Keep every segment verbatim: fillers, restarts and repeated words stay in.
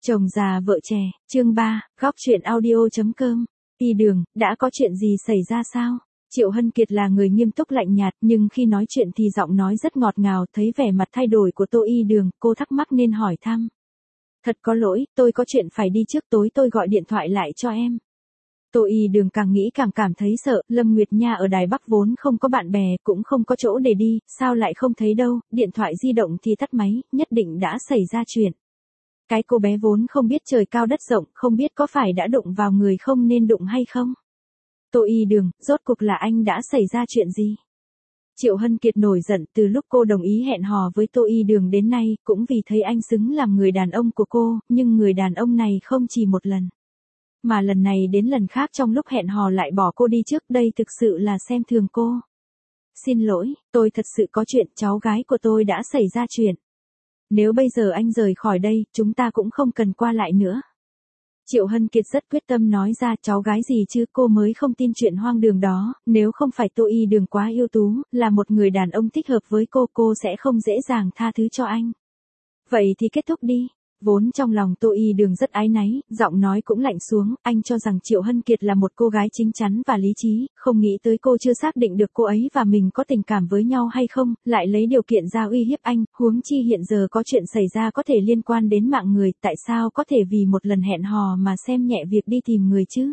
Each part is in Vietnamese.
Chồng già vợ trẻ, chương ba, góc truyện audio.com. Y Đường, đã có chuyện gì xảy ra sao? Triệu Hân Kiệt là người nghiêm túc lạnh nhạt, nhưng khi nói chuyện thì giọng nói rất ngọt ngào. Thấy vẻ mặt thay đổi của Tô Y Đường, cô thắc mắc nên hỏi thăm. Thật có lỗi, tôi có chuyện phải đi trước, tối tôi gọi điện thoại lại cho em. Tô Y Đường càng nghĩ càng cảm thấy sợ. Lâm Nguyệt Nha ở Đài Bắc vốn không có bạn bè, cũng không có chỗ để đi, sao lại không thấy đâu, điện thoại di động thì tắt máy, nhất định đã xảy ra chuyện. Cái cô bé vốn không biết trời cao đất rộng, không biết có phải đã đụng vào người không nên đụng hay không. Tô Y Đường, rốt cuộc là anh đã xảy ra chuyện gì? Triệu Hân Kiệt nổi giận. Từ lúc cô đồng ý hẹn hò với Tô Y Đường đến nay, cũng vì thấy anh xứng làm người đàn ông của cô, nhưng người đàn ông này không chỉ một lần, mà lần này đến lần khác trong lúc hẹn hò lại bỏ cô đi trước, đây thực sự là xem thường cô. Xin lỗi, tôi thật sự có chuyện, cháu gái của tôi đã xảy ra chuyện. Nếu bây giờ anh rời khỏi đây, chúng ta cũng không cần qua lại nữa. Triệu Hân Kiệt rất quyết tâm nói ra. Cháu gái gì chứ, cô mới không tin chuyện hoang đường đó, nếu không phải Tô Y Đường quá ưu tú, là một người đàn ông thích hợp với cô, cô sẽ không dễ dàng tha thứ cho anh. Vậy thì kết thúc đi. Vốn trong lòng Tô Y Đường rất áy náy, giọng nói cũng lạnh xuống. Anh cho rằng Triệu Hân Kiệt là một cô gái chính chắn và lý trí, không nghĩ tới cô chưa xác định được cô ấy và mình có tình cảm với nhau hay không, lại lấy điều kiện ra uy hiếp anh, huống chi hiện giờ có chuyện xảy ra có thể liên quan đến mạng người, tại sao có thể vì một lần hẹn hò mà xem nhẹ việc đi tìm người chứ?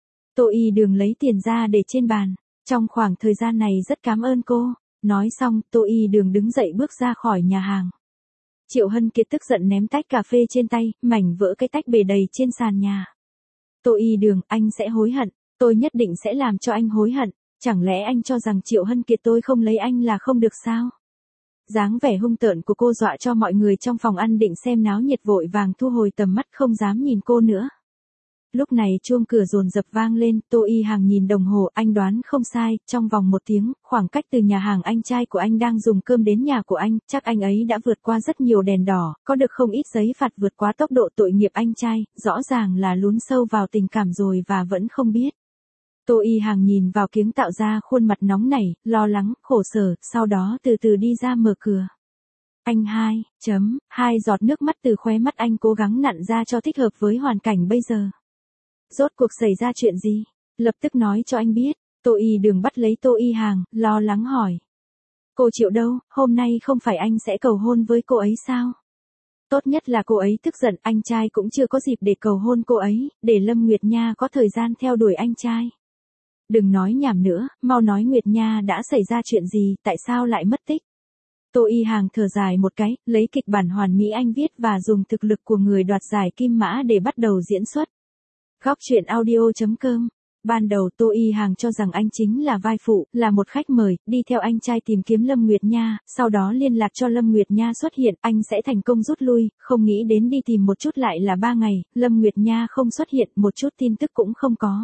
Tô Y Đường lấy tiền ra để trên bàn. Trong khoảng thời gian này rất cảm ơn cô. Nói xong, Tô Y Đường đứng dậy bước ra khỏi nhà hàng. Triệu Hân Kiệt tức giận ném tách cà phê trên tay, mảnh vỡ cái tách bể đầy trên sàn nhà. Tô Y Đường, anh sẽ hối hận, tôi nhất định sẽ làm cho anh hối hận, chẳng lẽ anh cho rằng Triệu Hân Kiệt tôi không lấy anh là không được sao? Dáng vẻ hung tợn của cô dọa cho mọi người trong phòng ăn định xem náo nhiệt vội vàng thu hồi tầm mắt, không dám nhìn cô nữa. Lúc này chuông cửa dồn dập vang lên. Tô Y Hàng nhìn đồng hồ, anh đoán không sai, trong vòng một tiếng, khoảng cách từ nhà hàng anh trai của anh đang dùng cơm đến nhà của anh, chắc anh ấy đã vượt qua rất nhiều đèn đỏ, có được không ít giấy phạt vượt quá tốc độ. Tội nghiệp anh trai, rõ ràng là lún sâu vào tình cảm rồi và vẫn không biết. Tô Y Hàng nhìn vào kiếng tạo ra khuôn mặt nóng nảy, lo lắng, khổ sở, sau đó từ từ đi ra mở cửa. Anh hai, chấm, hai giọt nước mắt từ khóe mắt anh cố gắng nặn ra cho thích hợp với hoàn cảnh bây giờ. Rốt cuộc xảy ra chuyện gì? Lập tức nói cho anh biết. Tô Y Đường bắt lấy Tô Y Hàng, lo lắng hỏi. Cô Triệu đâu, hôm nay không phải anh sẽ cầu hôn với cô ấy sao? Tốt nhất là cô ấy tức giận, anh trai cũng chưa có dịp để cầu hôn cô ấy, để Lâm Nguyệt Nha có thời gian theo đuổi anh trai. Đừng nói nhảm nữa, mau nói Nguyệt Nha đã xảy ra chuyện gì, tại sao lại mất tích? Tô Y Hàng thở dài một cái, lấy kịch bản hoàn mỹ anh viết và dùng thực lực của người đoạt giải Kim Mã để bắt đầu diễn xuất. Góc truyện audio.com. Ban đầu Tô Y Hàng cho rằng anh chính là vai phụ, là một khách mời, đi theo anh trai tìm kiếm Lâm Nguyệt Nha, sau đó liên lạc cho Lâm Nguyệt Nha xuất hiện, anh sẽ thành công rút lui, không nghĩ đến đi tìm một chút lại là ba ngày, Lâm Nguyệt Nha không xuất hiện, một chút tin tức cũng không có.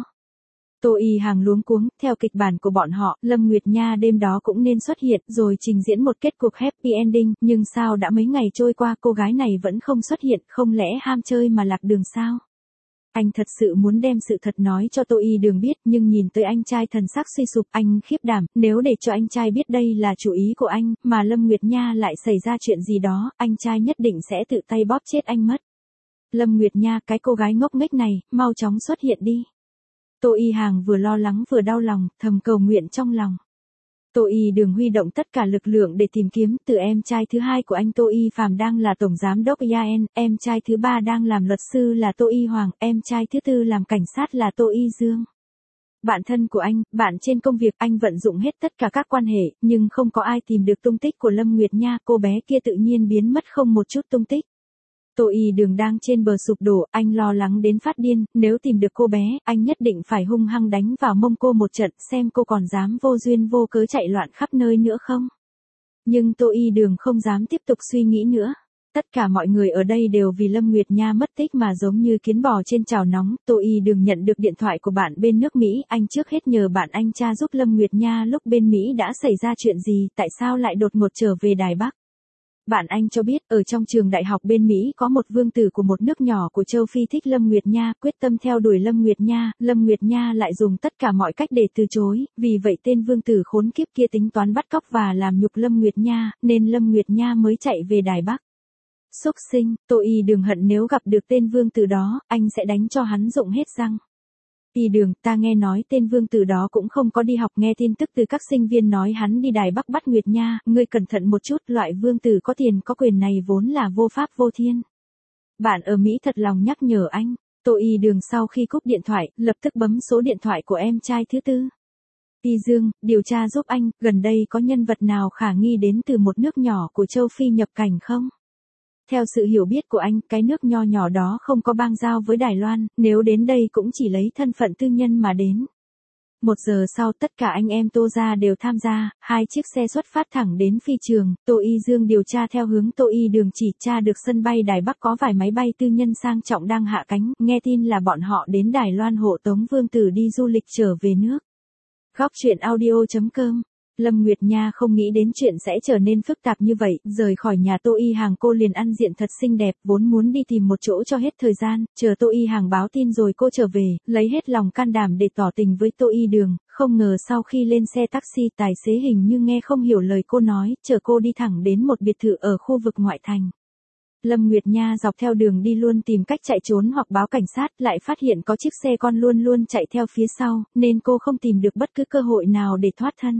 Tô Y Hàng luống cuống, theo kịch bản của bọn họ, Lâm Nguyệt Nha đêm đó cũng nên xuất hiện, rồi trình diễn một kết cục happy ending, nhưng sao đã mấy ngày trôi qua cô gái này vẫn không xuất hiện, không lẽ ham chơi mà lạc đường sao? Anh thật sự muốn đem sự thật nói cho Tô Y Đường biết, nhưng nhìn tới anh trai thần sắc suy sụp, anh khiếp đảm, nếu để cho anh trai biết đây là chủ ý của anh, mà Lâm Nguyệt Nha lại xảy ra chuyện gì đó, anh trai nhất định sẽ tự tay bóp chết anh mất. Lâm Nguyệt Nha, cái cô gái ngốc nghếch này, mau chóng xuất hiện đi. Tô Y Hàng vừa lo lắng vừa đau lòng, thầm cầu nguyện trong lòng. Tô Y Đường huy động tất cả lực lượng để tìm kiếm, từ em trai thứ hai của anh Tô Y Phạm đang là tổng giám đốc i a en, em trai thứ ba đang làm luật sư là Tô Y Hoàng, em trai thứ tư làm cảnh sát là Tô Y Dương. Bạn thân của anh, bạn trên công việc, anh vận dụng hết tất cả các quan hệ, nhưng không có ai tìm được tung tích của Lâm Nguyệt Nha, cô bé kia tự nhiên biến mất không một chút tung tích. Tô Y Đường đang trên bờ sụp đổ, anh lo lắng đến phát điên, nếu tìm được cô bé, anh nhất định phải hung hăng đánh vào mông cô một trận, xem cô còn dám vô duyên vô cớ chạy loạn khắp nơi nữa không. Nhưng Tô Y Đường không dám tiếp tục suy nghĩ nữa. Tất cả mọi người ở đây đều vì Lâm Nguyệt Nha mất tích mà giống như kiến bò trên chảo nóng. Tô Y Đường nhận được điện thoại của bạn bên nước Mỹ, anh trước hết nhờ bạn anh tra giúp Lâm Nguyệt Nha lúc bên Mỹ đã xảy ra chuyện gì, tại sao lại đột ngột trở về Đài Bắc. Bạn anh cho biết, ở trong trường đại học bên Mỹ có một vương tử của một nước nhỏ của châu Phi thích Lâm Nguyệt Nha, quyết tâm theo đuổi Lâm Nguyệt Nha, Lâm Nguyệt Nha lại dùng tất cả mọi cách để từ chối, vì vậy tên vương tử khốn kiếp kia tính toán bắt cóc và làm nhục Lâm Nguyệt Nha, nên Lâm Nguyệt Nha mới chạy về Đài Bắc. Xúc sinh, Tô Y Đường hận nếu gặp được tên vương tử đó, anh sẽ đánh cho hắn rụng hết răng. Y Đường, ta nghe nói tên vương tử đó cũng không có đi học, nghe tin tức từ các sinh viên nói hắn đi Đài Bắc bắt Nguyệt Nha, ngươi cẩn thận một chút, loại vương tử có tiền có quyền này vốn là vô pháp vô thiên. Bạn ở Mỹ thật lòng nhắc nhở anh. Tô Y Đường sau khi cúp điện thoại, lập tức bấm số điện thoại của em trai thứ tư. Y Dương, điều tra giúp anh, gần đây có nhân vật nào khả nghi đến từ một nước nhỏ của châu Phi nhập cảnh không? Theo sự hiểu biết của anh, cái nước nho nhỏ đó không có bang giao với Đài Loan, nếu đến đây cũng chỉ lấy thân phận tư nhân mà đến. Một giờ sau tất cả anh em Tô gia đều tham gia, hai chiếc xe xuất phát thẳng đến phi trường, Tô Y Dương điều tra theo hướng Tô Y Đường chỉ tra được sân bay Đài Bắc có vài máy bay tư nhân sang trọng đang hạ cánh, nghe tin là bọn họ đến Đài Loan hộ tống vương tử đi du lịch trở về nước. Góc truyện audio chấm com. Lâm Nguyệt Nha không nghĩ đến chuyện sẽ trở nên phức tạp như vậy, rời khỏi nhà Tô Y Hàng cô liền ăn diện thật xinh đẹp, vốn muốn đi tìm một chỗ cho hết thời gian, chờ Tô Y Hàng báo tin rồi cô trở về, lấy hết lòng can đảm để tỏ tình với Tô Y Đường, không ngờ sau khi lên xe taxi tài xế hình như nghe không hiểu lời cô nói, chở cô đi thẳng đến một biệt thự ở khu vực ngoại thành. Lâm Nguyệt Nha dọc theo đường đi luôn tìm cách chạy trốn hoặc báo cảnh sát, lại phát hiện có chiếc xe con luôn luôn chạy theo phía sau, nên cô không tìm được bất cứ cơ hội nào để thoát thân.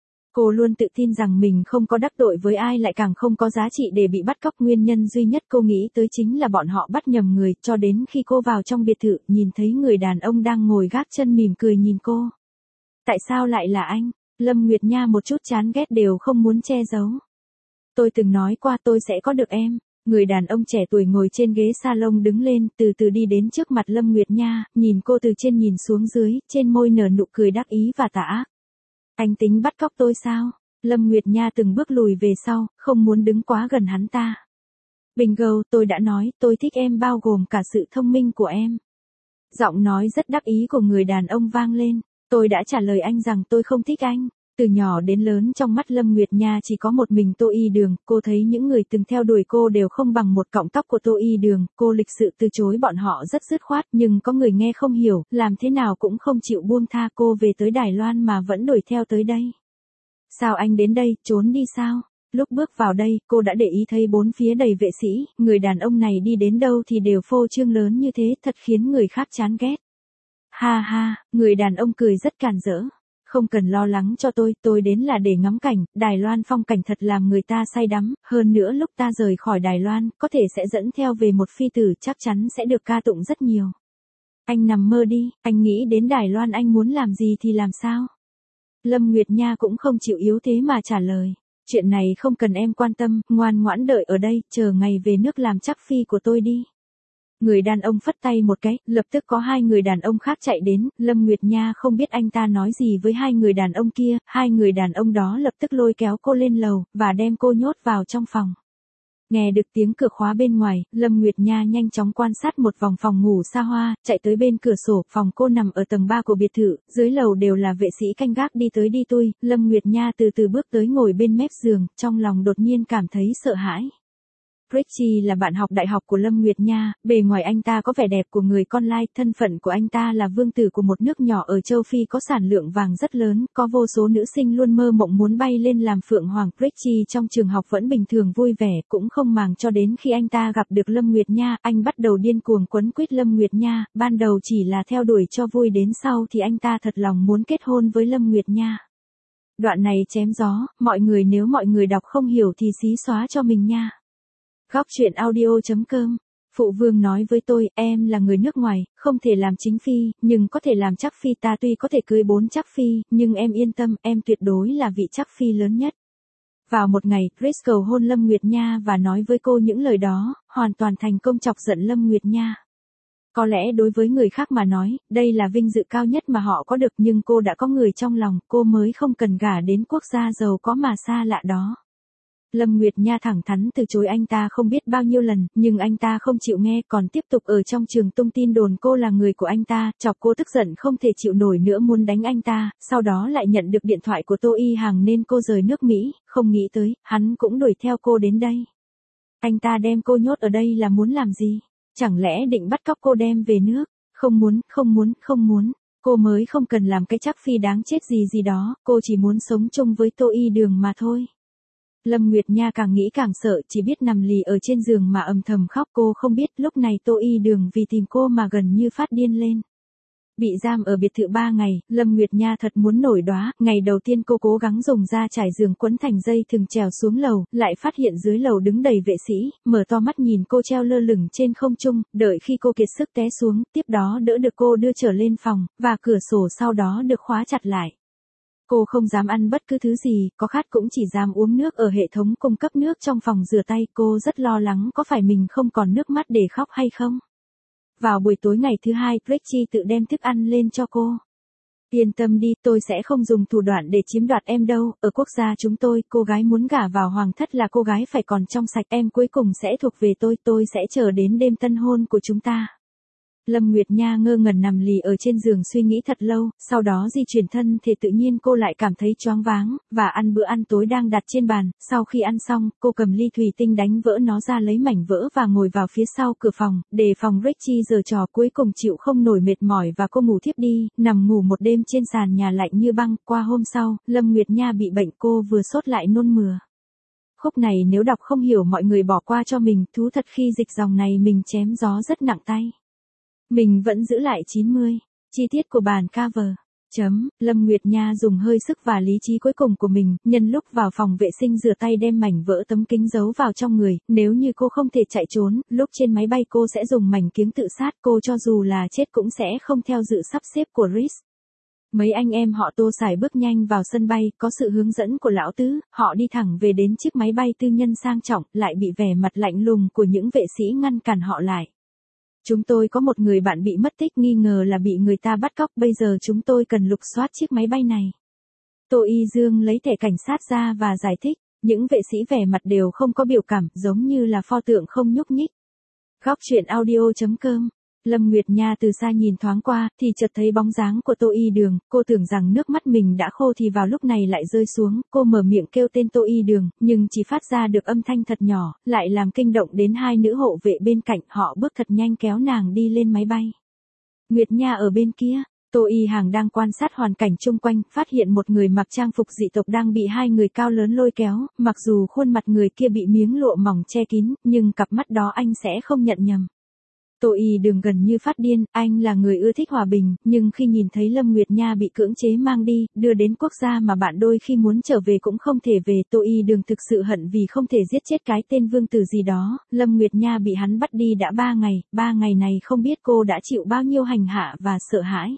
Cô luôn tự tin rằng mình không có đắc tội với ai, lại càng không có giá trị để bị bắt cóc, nguyên nhân duy nhất cô nghĩ tới chính là bọn họ bắt nhầm người, cho đến khi cô vào trong biệt thự, nhìn thấy người đàn ông đang ngồi gác chân mỉm cười nhìn cô. Tại sao lại là anh? Lâm Nguyệt Nha một chút chán ghét đều không muốn che giấu. Tôi từng nói qua tôi sẽ có được em. Người đàn ông trẻ tuổi ngồi trên ghế salon đứng lên, từ từ đi đến trước mặt Lâm Nguyệt Nha, nhìn cô từ trên nhìn xuống dưới, trên môi nở nụ cười đắc ý và tà ác. Anh tính bắt cóc tôi sao? Lâm Nguyệt Nha từng bước lùi về sau, không muốn đứng quá gần hắn ta. Bingo, tôi đã nói, tôi thích em bao gồm cả sự thông minh của em. Giọng nói rất đắc ý của người đàn ông vang lên. Tôi đã trả lời anh rằng tôi không thích anh. Từ nhỏ đến lớn trong mắt Lâm Nguyệt Nha chỉ có một mình Tô Y Đường, cô thấy những người từng theo đuổi cô đều không bằng một cọng tóc của Tô Y Đường, cô lịch sự từ chối bọn họ rất dứt khoát, nhưng có người nghe không hiểu, làm thế nào cũng không chịu buông tha cô về tới Đài Loan mà vẫn đuổi theo tới đây. Sao anh đến đây, trốn đi sao? Lúc bước vào đây, cô đã để ý thấy bốn phía đầy vệ sĩ, người đàn ông này đi đến đâu thì đều phô trương lớn như thế, thật khiến người khác chán ghét. Ha ha, người đàn ông cười rất càn rỡ. Không cần lo lắng cho tôi, tôi đến là để ngắm cảnh, Đài Loan phong cảnh thật làm người ta say đắm, hơn nữa lúc ta rời khỏi Đài Loan, có thể sẽ dẫn theo về một phi tử, chắc chắn sẽ được ca tụng rất nhiều. Anh nằm mơ đi, anh nghĩ đến Đài Loan anh muốn làm gì thì làm sao? Lâm Nguyệt Nha cũng không chịu yếu thế mà trả lời, chuyện này không cần em quan tâm, ngoan ngoãn đợi ở đây, chờ ngày về nước làm chắc phi của tôi đi. Người đàn ông phất tay một cái, lập tức có hai người đàn ông khác chạy đến, Lâm Nguyệt Nha không biết anh ta nói gì với hai người đàn ông kia, hai người đàn ông đó lập tức lôi kéo cô lên lầu, và đem cô nhốt vào trong phòng. Nghe được tiếng cửa khóa bên ngoài, Lâm Nguyệt Nha nhanh chóng quan sát một vòng phòng ngủ xa hoa, chạy tới bên cửa sổ, phòng cô nằm ở tầng ba của biệt thự, dưới lầu đều là vệ sĩ canh gác đi tới đi lui, Lâm Nguyệt Nha từ từ bước tới ngồi bên mép giường, trong lòng đột nhiên cảm thấy sợ hãi. Richie là bạn học đại học của Lâm Nguyệt Nha, bề ngoài anh ta có vẻ đẹp của người con lai, thân phận của anh ta là vương tử của một nước nhỏ ở châu Phi có sản lượng vàng rất lớn, có vô số nữ sinh luôn mơ mộng muốn bay lên làm phượng hoàng. Richie trong trường học vẫn bình thường vui vẻ, cũng không màng cho đến khi anh ta gặp được Lâm Nguyệt Nha, anh bắt đầu điên cuồng quấn quýt Lâm Nguyệt Nha, ban đầu chỉ là theo đuổi cho vui, đến sau thì anh ta thật lòng muốn kết hôn với Lâm Nguyệt Nha. Đoạn này chém gió, mọi người nếu mọi người đọc không hiểu thì xí xóa cho mình nha. Góc truyện audio chấm com. Phụ vương nói với tôi, em là người nước ngoài, không thể làm chính phi, nhưng có thể làm chắc phi, ta tuy có thể cưới bốn chắc phi, nhưng em yên tâm, em tuyệt đối là vị chắc phi lớn nhất. Vào một ngày, Chris cầu hôn Lâm Nguyệt Nha và nói với cô những lời đó, hoàn toàn thành công chọc giận Lâm Nguyệt Nha. Có lẽ đối với người khác mà nói, đây là vinh dự cao nhất mà họ có được, nhưng cô đã có người trong lòng, cô mới không cần gả đến quốc gia giàu có mà xa lạ đó. Lâm Nguyệt Nha thẳng thắn từ chối anh ta không biết bao nhiêu lần, nhưng anh ta không chịu nghe, còn tiếp tục ở trong trường tung tin đồn cô là người của anh ta, chọc cô tức giận không thể chịu nổi nữa muốn đánh anh ta, sau đó lại nhận được điện thoại của Tô Y Hàng nên cô rời nước Mỹ, không nghĩ tới, hắn cũng đuổi theo cô đến đây. Anh ta đem cô nhốt ở đây là muốn làm gì? Chẳng lẽ định bắt cóc cô đem về nước? Không muốn, không muốn, không muốn. Cô mới không cần làm cái chắc phi đáng chết gì gì đó, cô chỉ muốn sống chung với Tô Y Đường mà thôi. Lâm Nguyệt Nha càng nghĩ càng sợ, chỉ biết nằm lì ở trên giường mà âm thầm khóc. Cô không biết lúc này Tô Y Đường vì tìm cô mà gần như phát điên lên. Bị giam ở biệt thự ba ngày, Lâm Nguyệt Nha thật muốn nổi đóa. Ngày đầu tiên cô cố gắng dùng da trải giường quấn thành dây thừng trèo xuống lầu, lại phát hiện dưới lầu đứng đầy vệ sĩ, mở to mắt nhìn cô treo lơ lửng trên không trung, đợi khi cô kiệt sức té xuống, tiếp đó đỡ được cô đưa trở lên phòng, và cửa sổ sau đó được khóa chặt lại. Cô không dám ăn bất cứ thứ gì, có khát cũng chỉ dám uống nước ở hệ thống cung cấp nước trong phòng rửa tay. Cô rất lo lắng có phải mình không còn nước mắt để khóc hay không. Vào buổi tối ngày thứ hai, Richie tự đem thức ăn lên cho cô. Yên tâm đi, tôi sẽ không dùng thủ đoạn để chiếm đoạt em đâu. Ở quốc gia chúng tôi, cô gái muốn gả vào hoàng thất là cô gái phải còn trong sạch. Em cuối cùng sẽ thuộc về tôi, tôi sẽ chờ đến đêm tân hôn của chúng ta. Lâm Nguyệt Nha ngơ ngẩn nằm lì ở trên giường suy nghĩ thật lâu, sau đó di chuyển thân thể tự nhiên cô lại cảm thấy choáng váng, và ăn bữa ăn tối đang đặt trên bàn. Sau khi ăn xong, cô cầm ly thủy tinh đánh vỡ nó ra lấy mảnh vỡ và ngồi vào phía sau cửa phòng, để phòng Richie giở trò. Cuối cùng chịu không nổi mệt mỏi và cô ngủ thiếp đi, nằm ngủ một đêm trên sàn nhà lạnh như băng. Qua hôm sau, Lâm Nguyệt Nha bị bệnh, cô vừa sốt lại nôn mửa. Khúc này nếu đọc không hiểu mọi người bỏ qua cho mình, thú thật khi dịch dòng này mình chém gió rất nặng tay. Mình vẫn giữ lại chín mươi. Chi tiết của bản cover. Chấm, Lâm Nguyệt Nha dùng hơi sức và lý trí cuối cùng của mình, nhân lúc vào phòng vệ sinh rửa tay đem mảnh vỡ tấm kính giấu vào trong người. Nếu như cô không thể chạy trốn, lúc trên máy bay cô sẽ dùng mảnh kiếng tự sát. Cô cho dù là chết cũng sẽ không theo dự sắp xếp của Reese. Mấy anh em họ Tô xài bước nhanh vào sân bay, có sự hướng dẫn của lão tứ, họ đi thẳng về đến chiếc máy bay tư nhân sang trọng, lại bị vẻ mặt lạnh lùng của những vệ sĩ ngăn cản họ lại. Chúng tôi có một người bạn bị mất tích, nghi ngờ là bị người ta bắt cóc, bây giờ chúng tôi cần lục soát chiếc máy bay này. Tô Y Dương lấy thẻ cảnh sát ra và giải thích, những vệ sĩ vẻ mặt đều không có biểu cảm, giống như là pho tượng không nhúc nhích. Góc truyện audio chấm com. Lâm Nguyệt Nha từ xa nhìn thoáng qua, thì chợt thấy bóng dáng của Tô Y Đường. Cô tưởng rằng nước mắt mình đã khô thì vào lúc này lại rơi xuống. Cô mở miệng kêu tên Tô Y Đường, nhưng chỉ phát ra được âm thanh thật nhỏ, lại làm kinh động đến hai nữ hộ vệ bên cạnh. Họ bước thật nhanh kéo nàng đi lên máy bay. Nguyệt Nha ở bên kia, Tô Y Hàng đang quan sát hoàn cảnh chung quanh, phát hiện một người mặc trang phục dị tộc đang bị hai người cao lớn lôi kéo. Mặc dù khuôn mặt người kia bị miếng lụa mỏng che kín, nhưng cặp mắt đó anh sẽ không nhận nhầm. Tô Y Đường gần như phát điên, anh là người ưa thích hòa bình, nhưng khi nhìn thấy Lâm Nguyệt Nha bị cưỡng chế mang đi, đưa đến quốc gia mà bạn đôi khi muốn trở về cũng không thể về, Tô Y Đường thực sự hận vì không thể giết chết cái tên vương tử gì đó. Lâm Nguyệt Nha bị hắn bắt đi đã ba ngày, ba ngày này không biết cô đã chịu bao nhiêu hành hạ và sợ hãi.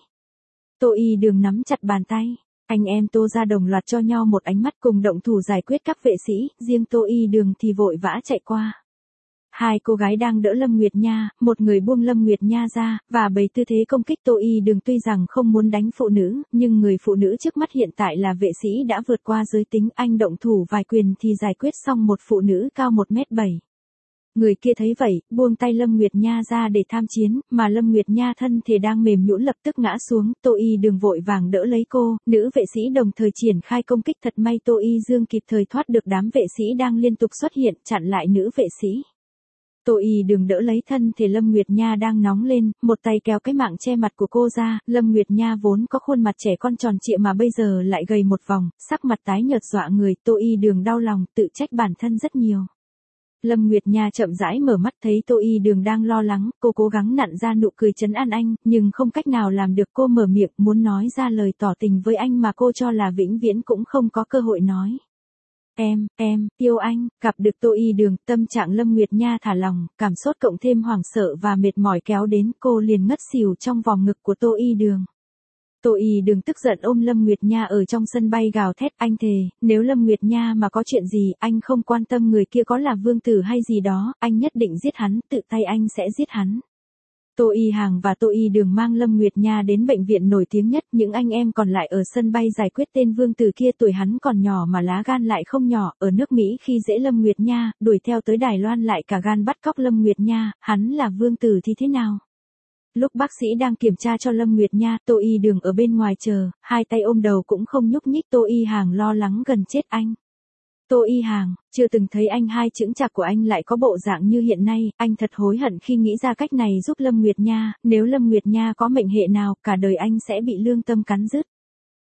Tô Y Đường nắm chặt bàn tay, anh em Tô ra đồng loạt cho nhau một ánh mắt cùng động thủ giải quyết các vệ sĩ, riêng Tô Y Đường thì vội vã chạy qua. Hai cô gái đang đỡ Lâm Nguyệt Nha, một người buông Lâm Nguyệt Nha ra, và bày tư thế công kích Tô Y Đường. Tuy rằng không muốn đánh phụ nữ, nhưng người phụ nữ trước mắt hiện tại là vệ sĩ đã vượt qua giới tính. Anh động thủ vài quyền thì giải quyết xong một phụ nữ cao một mét bảy. Người kia thấy vậy, buông tay Lâm Nguyệt Nha ra để tham chiến, mà Lâm Nguyệt Nha thân thể đang mềm nhũn lập tức ngã xuống. Tô Y Đường vội vàng đỡ lấy cô, nữ vệ sĩ đồng thời triển khai công kích. Thật may Tô Y Dương kịp thời thoát được đám vệ sĩ đang liên tục xuất hiện, chặn lại nữ vệ sĩ. Tô Y Đường đỡ lấy thân thể Lâm Nguyệt Nha đang nóng lên, một tay kéo cái mạng che mặt của cô ra. Lâm Nguyệt Nha vốn có khuôn mặt trẻ con tròn trịa mà bây giờ lại gầy một vòng, sắc mặt tái nhợt dọa người. Tô Y Đường đau lòng, tự trách bản thân rất nhiều. Lâm Nguyệt Nha chậm rãi mở mắt thấy Tô Y Đường đang lo lắng, cô cố gắng nặn ra nụ cười trấn an anh, nhưng không cách nào làm được. Cô mở miệng muốn nói ra lời tỏ tình với anh mà cô cho là vĩnh viễn cũng không có cơ hội nói. Em, em, yêu anh. Gặp được Tô Y Đường, tâm trạng Lâm Nguyệt Nha thả lòng, cảm sốt cộng thêm hoảng sợ và mệt mỏi kéo đến, cô liền ngất xỉu trong vòng ngực của Tô Y Đường. Tô Y Đường tức giận ôm Lâm Nguyệt Nha ở trong sân bay gào thét, anh thề, nếu Lâm Nguyệt Nha mà có chuyện gì, anh không quan tâm người kia có là vương tử hay gì đó, anh nhất định giết hắn, tự tay anh sẽ giết hắn. Tô Y Hàng và Tô Y Đường mang Lâm Nguyệt Nha đến bệnh viện nổi tiếng nhất, những anh em còn lại ở sân bay giải quyết tên vương tử kia. Tuổi hắn còn nhỏ mà lá gan lại không nhỏ, ở nước Mỹ khi dễ Lâm Nguyệt Nha, đuổi theo tới Đài Loan lại cả gan bắt cóc Lâm Nguyệt Nha, hắn là vương tử thì thế nào? Lúc bác sĩ đang kiểm tra cho Lâm Nguyệt Nha, Tô Y Đường ở bên ngoài chờ, hai tay ôm đầu cũng không nhúc nhích. Tô Y Hàng lo lắng gần chết anh. Tô Y Hàng, chưa từng thấy anh hai chững chạc của anh lại có bộ dạng như hiện nay, anh thật hối hận khi nghĩ ra cách này giúp Lâm Nguyệt Nha, nếu Lâm Nguyệt Nha có mệnh hệ nào, cả đời anh sẽ bị lương tâm cắn rứt.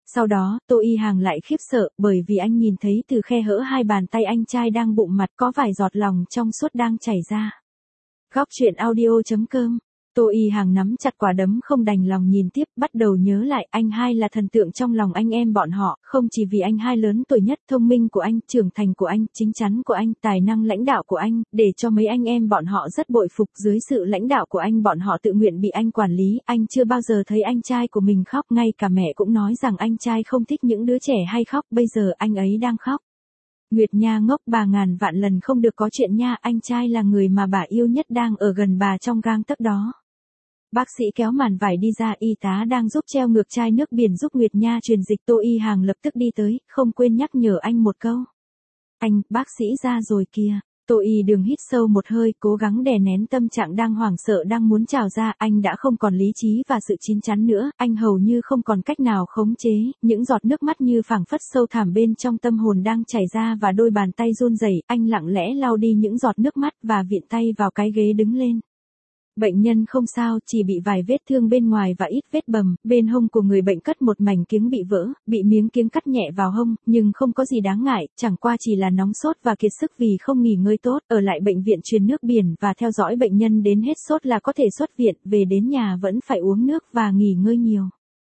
Sau đó, Tô Y Hàng lại khiếp sợ, bởi vì anh nhìn thấy từ khe hở hai bàn tay anh trai đang bụng mặt có vài giọt lòng trong suốt đang chảy ra. Góc truyện audio.com. Tô Y Hàng nắm chặt quả đấm không đành lòng nhìn tiếp, bắt đầu nhớ lại anh hai là thần tượng trong lòng anh em bọn họ, không chỉ vì anh hai lớn tuổi nhất, thông minh của anh, trưởng thành của anh, chính chắn của anh, tài năng lãnh đạo của anh, để cho mấy anh em bọn họ rất bội phục. Dưới sự lãnh đạo của anh, bọn họ tự nguyện bị anh quản lý. Anh chưa bao giờ thấy anh trai của mình khóc, ngay cả mẹ cũng nói rằng anh trai không thích những đứa trẻ hay khóc, bây giờ anh ấy đang khóc. Nguyệt Nha ngốc, bà ngàn vạn lần không được có chuyện nha, anh trai là người mà bà yêu nhất đang ở gần bà trong gang tấc đó. Bác sĩ kéo màn vải đi ra, y tá đang giúp treo ngược chai nước biển giúp Nguyệt Nha truyền dịch. Tô Y Hàng lập tức đi tới, không quên nhắc nhở anh một câu. Anh, bác sĩ ra rồi kìa. Tô Y Đường hít sâu một hơi, cố gắng đè nén tâm trạng đang hoảng sợ đang muốn trào ra. Anh đã không còn lý trí và sự chín chắn nữa, anh hầu như không còn cách nào khống chế, những giọt nước mắt như phảng phất sâu thẳm bên trong tâm hồn đang chảy ra và đôi bàn tay run rẩy. Anh lặng lẽ lau đi những giọt nước mắt và viện tay vào cái ghế đứng lên. Bệnh nhân không sao, chỉ bị vài vết thương bên ngoài và ít vết bầm. Bên hông của người bệnh cất một mảnh kiếng bị vỡ, bị miếng kiếng cắt nhẹ vào hông, nhưng không có gì đáng ngại, chẳng qua chỉ là nóng sốt và kiệt sức vì không nghỉ ngơi tốt. Ở lại bệnh viện truyền nước biển và theo dõi bệnh nhân đến hết sốt là có thể xuất viện, về đến nhà vẫn phải uống nước và nghỉ ngơi nhiều.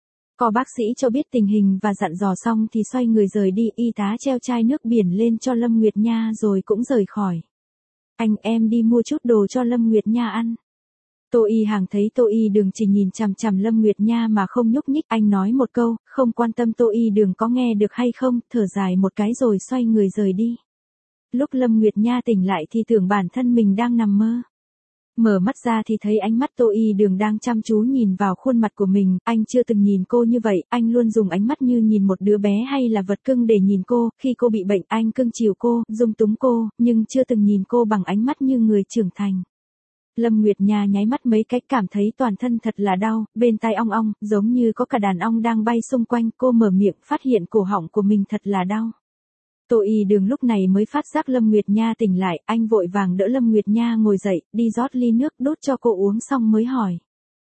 Có bác sĩ cho biết tình hình và dặn dò xong thì xoay người rời đi. Y tá treo chai nước biển lên cho Lâm Nguyệt Nha rồi cũng rời khỏi. Anh, em đi mua chút đồ cho Lâm Nguyệt Nha ăn. Tô Y Hàng thấy Tô Y Đường chỉ nhìn chằm chằm Lâm Nguyệt Nha mà không nhúc nhích, anh nói một câu, không quan tâm Tô Y Đường có nghe được hay không, thở dài một cái rồi xoay người rời đi. Lúc Lâm Nguyệt Nha tỉnh lại thì tưởng bản thân mình đang nằm mơ. Mở mắt ra thì thấy ánh mắt Tô Y Đường đang chăm chú nhìn vào khuôn mặt của mình, anh chưa từng nhìn cô như vậy, anh luôn dùng ánh mắt như nhìn một đứa bé hay là vật cưng để nhìn cô. Khi cô bị bệnh anh cưng chiều cô, dung túng cô, nhưng chưa từng nhìn cô bằng ánh mắt như người trưởng thành. Lâm Nguyệt Nha nháy mắt mấy cái, cảm thấy toàn thân thật là đau, bên tai ong ong, giống như có cả đàn ong đang bay xung quanh. Cô mở miệng, phát hiện cổ họng của mình thật là đau. Tô Y Đường lúc này mới phát giác Lâm Nguyệt Nha tỉnh lại, anh vội vàng đỡ Lâm Nguyệt Nha ngồi dậy, đi rót ly nước đút cho cô uống xong mới hỏi.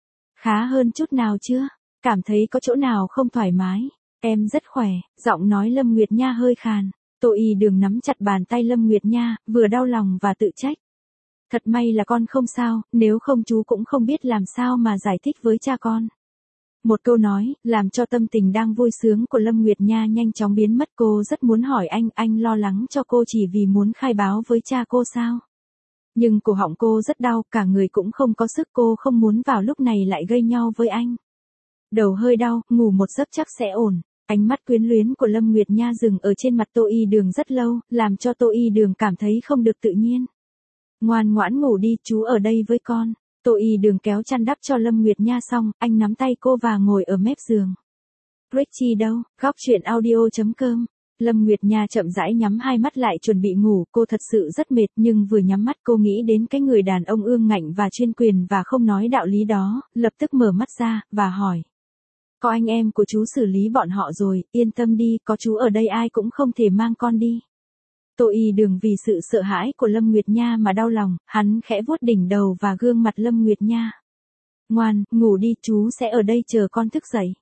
Khá hơn chút nào chưa? Cảm thấy có chỗ nào không thoải mái? Em rất khỏe, giọng nói Lâm Nguyệt Nha hơi khàn. Tô Y Đường nắm chặt bàn tay Lâm Nguyệt Nha, vừa đau lòng và tự trách. Thật may là con không sao, nếu không chú cũng không biết làm sao mà giải thích với cha con. Một câu nói, làm cho tâm tình đang vui sướng của Lâm Nguyệt Nha nhanh chóng biến mất. Cô rất muốn hỏi anh, anh lo lắng cho cô chỉ vì muốn khai báo với cha cô sao? Nhưng cổ họng cô rất đau, cả người cũng không có sức, cô không muốn vào lúc này lại gây nhau với anh. Đầu hơi đau, ngủ một giấc chắc sẽ ổn. Ánh mắt quyến luyến của Lâm Nguyệt Nha dừng ở trên mặt Tô Y Đường rất lâu, làm cho Tô Y Đường cảm thấy không được tự nhiên. Ngoan ngoãn ngủ đi, chú ở đây với con. Tô Y Đường kéo chăn đắp cho Lâm Nguyệt Nha xong, anh nắm tay cô và ngồi ở mép giường. Richie đâu? Góc truyện audio.com. Lâm Nguyệt Nha chậm rãi nhắm hai mắt lại chuẩn bị ngủ, cô thật sự rất mệt, nhưng vừa nhắm mắt cô nghĩ đến cái người đàn ông ương ngạnh và chuyên quyền và không nói đạo lý đó, lập tức mở mắt ra, và hỏi. Có anh em của chú xử lý bọn họ rồi, yên tâm đi, có chú ở đây ai cũng không thể mang con đi. Tô Y Đường vì sự sợ hãi của Lâm Nguyệt Nha mà đau lòng, hắn khẽ vuốt đỉnh đầu và gương mặt Lâm Nguyệt Nha. Ngoan, ngủ đi, chú sẽ ở đây chờ con thức dậy.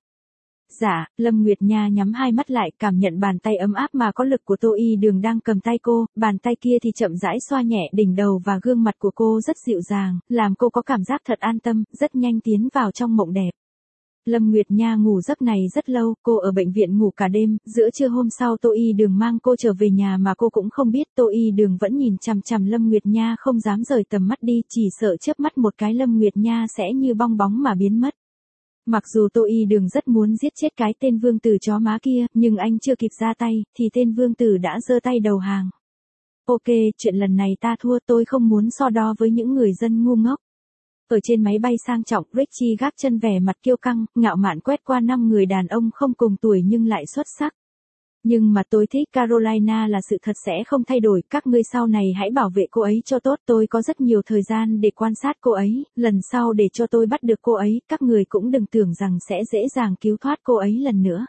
Dạ, Lâm Nguyệt Nha nhắm hai mắt lại, cảm nhận bàn tay ấm áp mà có lực của Tô Y Đường đang cầm tay cô, bàn tay kia thì chậm rãi xoa nhẹ đỉnh đầu và gương mặt của cô rất dịu dàng, làm cô có cảm giác thật an tâm, rất nhanh tiến vào trong mộng đẹp. Lâm Nguyệt Nha ngủ giấc này rất lâu, cô ở bệnh viện ngủ cả đêm, giữa trưa hôm sau Tô Y Đường mang cô trở về nhà mà cô cũng không biết. Tô Y Đường vẫn nhìn chằm chằm Lâm Nguyệt Nha không dám rời tầm mắt đi, chỉ sợ chớp mắt một cái Lâm Nguyệt Nha sẽ như bong bóng mà biến mất. Mặc dù Tô Y Đường rất muốn giết chết cái tên vương tử chó má kia, nhưng anh chưa kịp ra tay, thì tên vương tử đã giơ tay đầu hàng. Ok, chuyện lần này ta thua, tôi không muốn so đo với những người dân ngu ngốc. Ở trên máy bay sang trọng, Richie gác chân vẻ mặt kiêu căng, ngạo mạn quét qua năm người đàn ông không cùng tuổi nhưng lại xuất sắc. Nhưng mà tôi thích Carolina là sự thật sẽ không thay đổi, các ngươi sau này hãy bảo vệ cô ấy cho tốt, tôi có rất nhiều thời gian để quan sát cô ấy, lần sau để cho tôi bắt được cô ấy, các người cũng đừng tưởng rằng sẽ dễ dàng cứu thoát cô ấy lần nữa.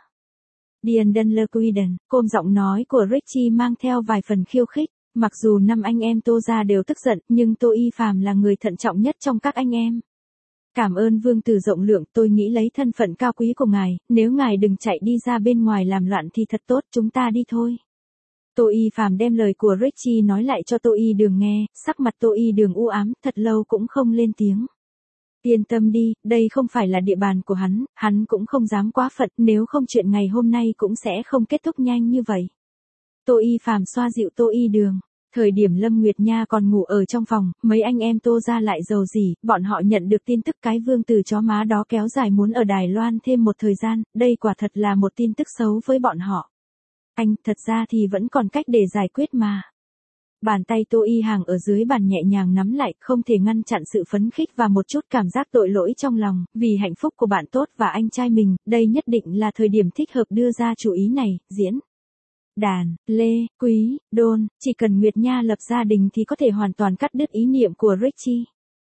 Diane Dunler-Quiden, côm giọng nói của Richie mang theo vài phần khiêu khích. Mặc dù năm anh em Tô gia đều tức giận, nhưng Tô Y Phàm là người thận trọng nhất trong các anh em. Cảm ơn vương tử rộng lượng, tôi nghĩ lấy thân phận cao quý của ngài, nếu ngài đừng chạy đi ra bên ngoài làm loạn thì thật tốt, chúng ta đi thôi. Tô Y Phàm đem lời của Richie nói lại cho Tô Y Đường nghe, sắc mặt Tô Y Đường u ám, thật lâu cũng không lên tiếng. Yên tâm đi, đây không phải là địa bàn của hắn, hắn cũng không dám quá phận, nếu không chuyện ngày hôm nay cũng sẽ không kết thúc nhanh như vậy. Tô Y Phàm xoa dịu Tô Y Đường. Thời điểm Lâm Nguyệt Nha còn ngủ ở trong phòng, mấy anh em Tô ra lại giàu gì, bọn họ nhận được tin tức cái vương tử chó má đó kéo dài muốn ở Đài Loan thêm một thời gian, đây quả thật là một tin tức xấu với bọn họ. Anh, thật ra thì vẫn còn cách để giải quyết mà. Bàn tay Tô Y Hàng ở dưới bàn nhẹ nhàng nắm lại, không thể ngăn chặn sự phấn khích và một chút cảm giác tội lỗi trong lòng, vì hạnh phúc của bạn tốt và anh trai mình, đây nhất định là thời điểm thích hợp đưa ra chủ ý này, diễn. Đàn, Lê, Quý, Đôn, chỉ cần Nguyệt Nha lập gia đình thì có thể hoàn toàn cắt đứt ý niệm của Richie.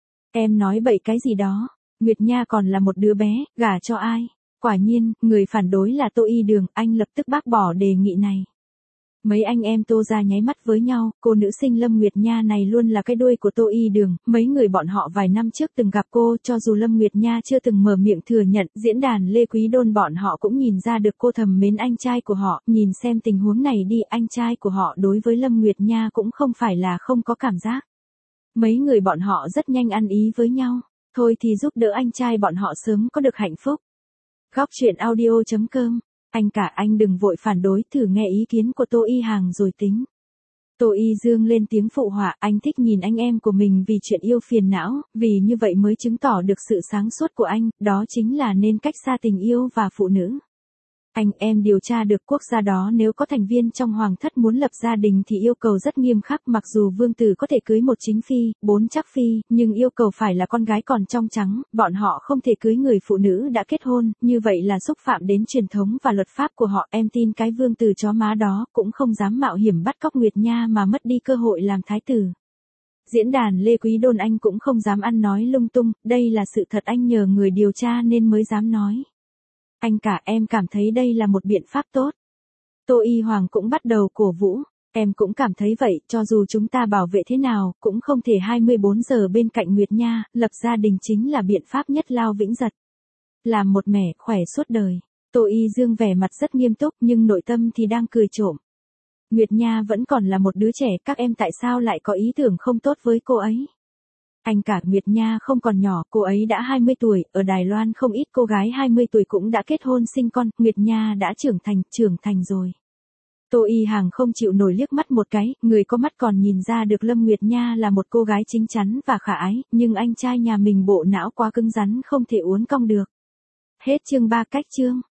Em nói bậy cái gì đó, Nguyệt Nha còn là một đứa bé, gả cho ai? Quả nhiên, người phản đối là Tô Y Đường, anh lập tức bác bỏ đề nghị này. Mấy anh em Tô ra nháy mắt với nhau, cô nữ sinh Lâm Nguyệt Nha này luôn là cái đuôi của Tô Y Đường, mấy người bọn họ vài năm trước từng gặp cô, cho dù Lâm Nguyệt Nha chưa từng mở miệng thừa nhận, diễn đàn Lê Quý Đôn bọn họ cũng nhìn ra được cô thầm mến anh trai của họ, nhìn xem tình huống này đi, anh trai của họ đối với Lâm Nguyệt Nha cũng không phải là không có cảm giác. Mấy người bọn họ rất nhanh ăn ý với nhau, thôi thì giúp đỡ anh trai bọn họ sớm có được hạnh phúc. Góc truyện audio chấm com. Anh cả anh đừng vội phản đối, thử nghe ý kiến của Tô Y Hàng rồi tính. Tô Y Dương lên tiếng phụ họa, anh thích nhìn anh em của mình vì chuyện yêu phiền não, vì như vậy mới chứng tỏ được sự sáng suốt của anh, đó chính là nên cách xa tình yêu và phụ nữ. Anh em điều tra được quốc gia đó nếu có thành viên trong hoàng thất muốn lập gia đình thì yêu cầu rất nghiêm khắc, mặc dù vương tử có thể cưới một chính phi, bốn chắc phi, nhưng yêu cầu phải là con gái còn trong trắng, bọn họ không thể cưới người phụ nữ đã kết hôn, như vậy là xúc phạm đến truyền thống và luật pháp của họ. Em tin cái vương tử chó má đó cũng không dám mạo hiểm bắt cóc Nguyệt Nha mà mất đi cơ hội làm thái tử. Diễn đàn Lê Quý Đôn anh cũng không dám ăn nói lung tung, đây là sự thật, anh nhờ người điều tra nên mới dám nói. Anh cả em cảm thấy đây là một biện pháp tốt. Tô Y Hoàng cũng bắt đầu cổ vũ. Em cũng cảm thấy vậy, cho dù chúng ta bảo vệ thế nào, cũng không thể hai mươi bốn giờ bên cạnh Nguyệt Nha, lập gia đình chính là biện pháp nhất lao vĩnh giật. Làm một mẻ, khỏe suốt đời. Tô Y Dương vẻ mặt rất nghiêm túc nhưng nội tâm thì đang cười trộm. Nguyệt Nha vẫn còn là một đứa trẻ, các em tại sao lại có ý tưởng không tốt với cô ấy? Anh cả, Nguyệt Nha không còn nhỏ, cô ấy đã hai mươi tuổi, ở Đài Loan không ít cô gái hai mươi tuổi cũng đã kết hôn sinh con, Nguyệt Nha đã trưởng thành, trưởng thành rồi. Tô Y Hàng không chịu nổi liếc mắt một cái, người có mắt còn nhìn ra được Lâm Nguyệt Nha là một cô gái chính chắn và khả ái, nhưng anh trai nhà mình bộ não quá cứng rắn không thể uốn cong được. Hết chương ba cách chương.